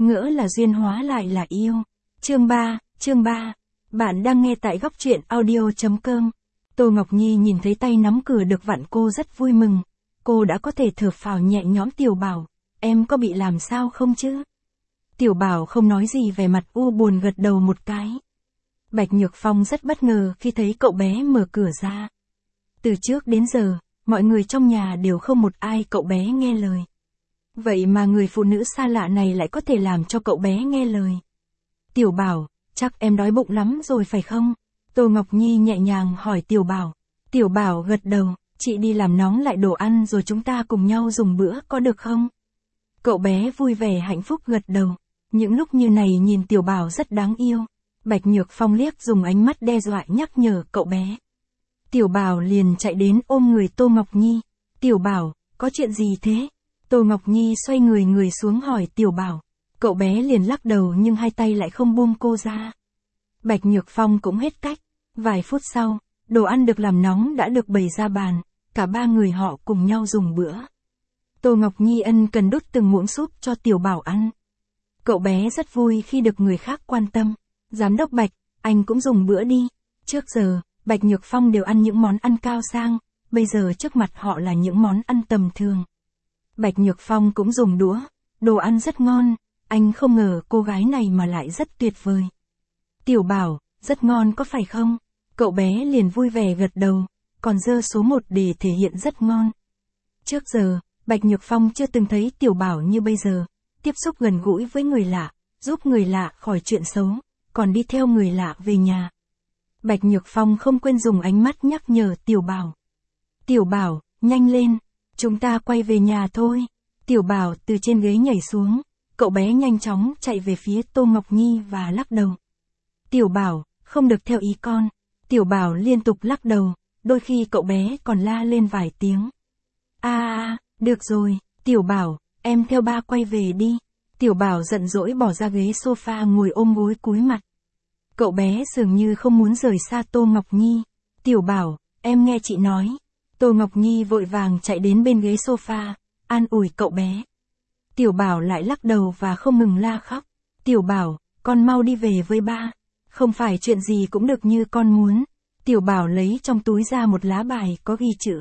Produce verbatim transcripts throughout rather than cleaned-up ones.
ngỡ là duyên hóa lại là yêu. Chương ba, chương ba. Bạn đang nghe tại góc truyện audio.com. Tô Ngọc Nhi nhìn thấy tay nắm cửa được vặn cô rất vui mừng. Cô đã có thể thở phào nhẹ nhõm. Tiểu Bảo, em có bị làm sao không chứ? Tiểu Bảo không nói gì, vẻ mặt u buồn gật đầu một cái. Bạch Nhược Phong rất bất ngờ khi thấy cậu bé mở cửa ra. Từ trước đến giờ, mọi người trong nhà đều không một ai cậu bé nghe lời. Vậy mà người phụ nữ xa lạ này lại có thể làm cho cậu bé nghe lời. Tiểu Bảo, chắc em đói bụng lắm rồi phải không? Tô Ngọc Nhi nhẹ nhàng hỏi Tiểu Bảo. Tiểu Bảo gật đầu, chị đi làm nóng lại đồ ăn rồi chúng ta cùng nhau dùng bữa có được không? Cậu bé vui vẻ hạnh phúc gật đầu. Những lúc như này nhìn Tiểu Bảo rất đáng yêu. Bạch Nhược Phong liếc dùng ánh mắt đe dọa nhắc nhở cậu bé. Tiểu Bảo liền chạy đến ôm người Tô Ngọc Nhi. Tiểu Bảo, có chuyện gì thế? Tô Ngọc Nhi xoay người người xuống hỏi Tiểu Bảo. Cậu bé liền lắc đầu nhưng hai tay lại không buông cô ra. Bạch Nhược Phong cũng hết cách. Vài phút sau, đồ ăn được làm nóng đã được bày ra bàn. Cả ba người họ cùng nhau dùng bữa. Tô Ngọc Nhi ân cần đút từng muỗng súp cho Tiểu Bảo ăn. Cậu bé rất vui khi được người khác quan tâm. Giám đốc Bạch, anh cũng dùng bữa đi. Trước giờ, Bạch Nhược Phong đều ăn những món ăn cao sang, bây giờ trước mặt họ là những món ăn tầm thường. Bạch Nhược Phong cũng dùng đũa, đồ ăn rất ngon, anh không ngờ cô gái này mà lại rất tuyệt vời. Tiểu Bảo, rất ngon có phải không? Cậu bé liền vui vẻ gật đầu, còn giơ số một để thể hiện rất ngon. Trước giờ, Bạch Nhược Phong chưa từng thấy Tiểu Bảo như bây giờ, tiếp xúc gần gũi với người lạ, giúp người lạ khỏi chuyện xấu, còn đi theo người lạ về nhà. Bạch Nhược Phong không quên dùng ánh mắt nhắc nhở Tiểu Bảo. Tiểu Bảo, nhanh lên, chúng ta quay về nhà thôi. Tiểu Bảo từ trên ghế nhảy xuống, cậu bé nhanh chóng chạy về phía Tô Ngọc Nhi và lắc đầu. Tiểu Bảo, không được theo ý con. Tiểu Bảo liên tục lắc đầu, đôi khi cậu bé còn la lên vài tiếng. À, à, được rồi, Tiểu Bảo, em theo ba quay về đi. Tiểu Bảo giận dỗi bỏ ra ghế sofa ngồi ôm gối cúi mặt. Cậu bé dường như không muốn rời xa Tô Ngọc Nhi. Tiểu Bảo, em nghe chị nói. Tô Ngọc Nhi vội vàng chạy đến bên ghế sofa, an ủi cậu bé. Tiểu Bảo lại lắc đầu và không ngừng la khóc. Tiểu Bảo, con mau đi về với ba. Không phải chuyện gì cũng được như con muốn. Tiểu Bảo lấy trong túi ra một lá bài có ghi chữ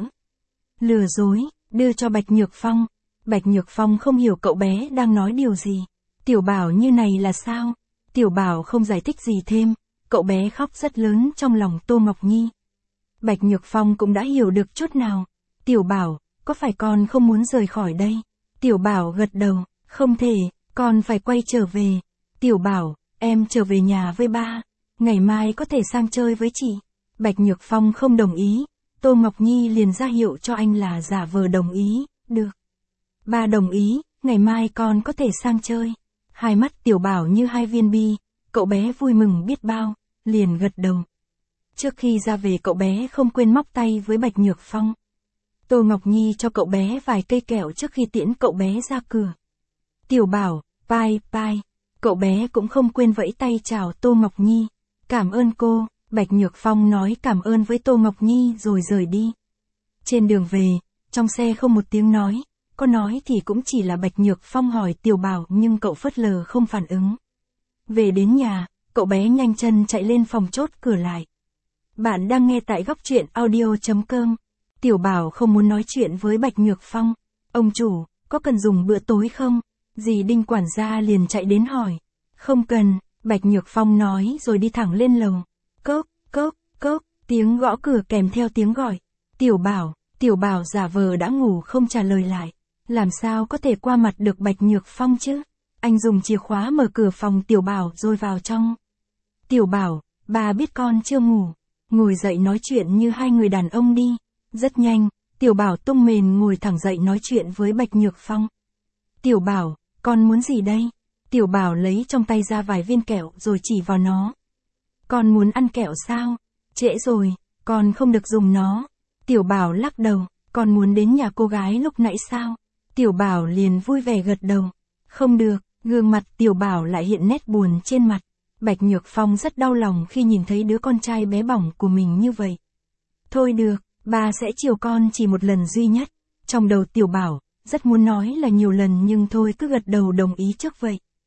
lừa dối, đưa cho Bạch Nhược Phong. Bạch Nhược Phong không hiểu cậu bé đang nói điều gì. Tiểu Bảo như này là sao? Tiểu Bảo không giải thích gì thêm, cậu bé khóc rất lớn trong lòng Tô Ngọc Nhi. Bạch Nhược Phong cũng đã hiểu được chút nào. Tiểu Bảo, có phải con không muốn rời khỏi đây? Tiểu Bảo gật đầu, không thể, con phải quay trở về. Tiểu Bảo, em trở về nhà với ba, ngày mai có thể sang chơi với chị. Bạch Nhược Phong không đồng ý, Tô Ngọc Nhi liền ra hiệu cho anh là giả vờ đồng ý, được. Ba đồng ý, ngày mai con có thể sang chơi. Hai mắt Tiểu Bảo như hai viên bi, cậu bé vui mừng biết bao, liền gật đầu. Trước khi ra về cậu bé không quên móc tay với Bạch Nhược Phong. Tô Ngọc Nhi cho cậu bé vài cây kẹo trước khi tiễn cậu bé ra cửa. Tiểu Bảo, bye bye. Cậu bé cũng không quên vẫy tay chào Tô Ngọc Nhi. Cảm ơn cô, Bạch Nhược Phong nói cảm ơn với Tô Ngọc Nhi rồi rời đi. Trên đường về, trong xe không một tiếng nói. Có nói thì cũng chỉ là Bạch Nhược Phong hỏi Tiểu Bảo nhưng cậu phớt lờ không phản ứng. Về đến nhà, cậu bé nhanh chân chạy lên phòng chốt cửa lại. Bạn đang nghe tại góc truyện audio.com. Tiểu Bảo không muốn nói chuyện với Bạch Nhược Phong. Ông chủ, có cần dùng bữa tối không? Dì Đinh quản gia liền chạy đến hỏi. Không cần, Bạch Nhược Phong nói rồi đi thẳng lên lầu. Cốc, cốc, cốc, tiếng gõ cửa kèm theo tiếng gọi. Tiểu Bảo, Tiểu Bảo giả vờ đã ngủ không trả lời lại. Làm sao có thể qua mặt được Bạch Nhược Phong chứ? Anh dùng chìa khóa mở cửa phòng Tiểu Bảo rồi vào trong. Tiểu Bảo, bà biết con chưa ngủ. Ngồi dậy nói chuyện như hai người đàn ông đi. Rất nhanh, Tiểu Bảo tung mền ngồi thẳng dậy nói chuyện với Bạch Nhược Phong. Tiểu Bảo, con muốn gì đây? Tiểu Bảo lấy trong tay ra vài viên kẹo rồi chỉ vào nó. Con muốn ăn kẹo sao? Trễ rồi, con không được dùng nó. Tiểu Bảo lắc đầu, con muốn đến nhà cô gái lúc nãy sao? Tiểu Bảo liền vui vẻ gật đầu. Không được, gương mặt Tiểu Bảo lại hiện nét buồn trên mặt. Bạch Nhược Phong rất đau lòng khi nhìn thấy đứa con trai bé bỏng của mình như vậy. Thôi được, ba sẽ chiều con chỉ một lần duy nhất. Trong đầu Tiểu Bảo, rất muốn nói là nhiều lần nhưng thôi cứ gật đầu đồng ý trước vậy.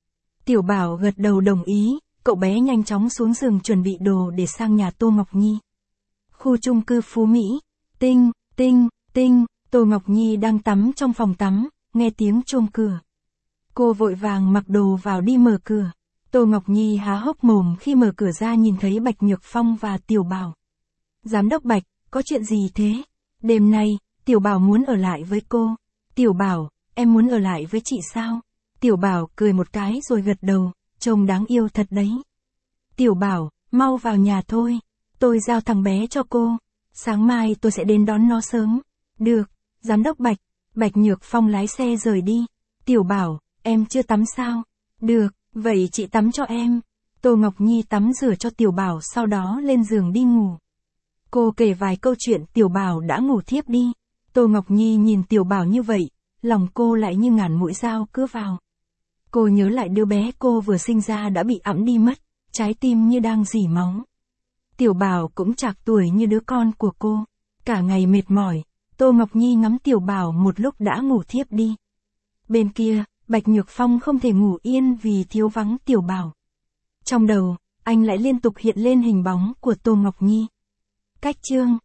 Tiểu Bảo gật đầu đồng ý, cậu bé nhanh chóng xuống giường chuẩn bị đồ để sang nhà Tô Ngọc Nhi. Khu chung cư Phú Mỹ, tinh, tinh, tinh, Tô Ngọc Nhi đang tắm trong phòng tắm, nghe tiếng chuông cửa. Cô vội vàng mặc đồ vào đi mở cửa. Tô Ngọc Nhi há hốc mồm khi mở cửa ra nhìn thấy Bạch Nhược Phong và Tiểu Bảo. Giám đốc Bạch, có chuyện gì thế? Đêm nay, Tiểu Bảo muốn ở lại với cô. Tiểu Bảo, em muốn ở lại với chị sao? Tiểu Bảo cười một cái rồi gật đầu, trông đáng yêu thật đấy. Tiểu Bảo, mau vào nhà thôi. Tôi giao thằng bé cho cô. Sáng mai tôi sẽ đến đón nó sớm. Được, giám đốc Bạch. Bạch Nhược Phong lái xe rời đi. Tiểu Bảo, em chưa tắm sao? Được, vậy chị tắm cho em. Tô Ngọc Nhi tắm rửa cho Tiểu Bảo sau đó lên giường đi ngủ. Cô kể vài câu chuyện Tiểu Bảo đã ngủ thiếp đi. Tô Ngọc Nhi nhìn Tiểu Bảo như vậy, lòng cô lại như ngàn mũi dao cứa vào. Cô nhớ lại đứa bé cô vừa sinh ra đã bị ẵm đi mất, trái tim như đang rỉ máu. Tiểu Bảo cũng trạc tuổi như đứa con của cô. Cả ngày mệt mỏi, Tô Ngọc Nhi ngắm Tiểu Bảo một lúc đã ngủ thiếp đi. Bên kia, Bạch Nhược Phong không thể ngủ yên vì thiếu vắng Tiểu Bảo. Trong đầu, anh lại liên tục hiện lên hình bóng của Tô Ngọc Nhi. Cách chương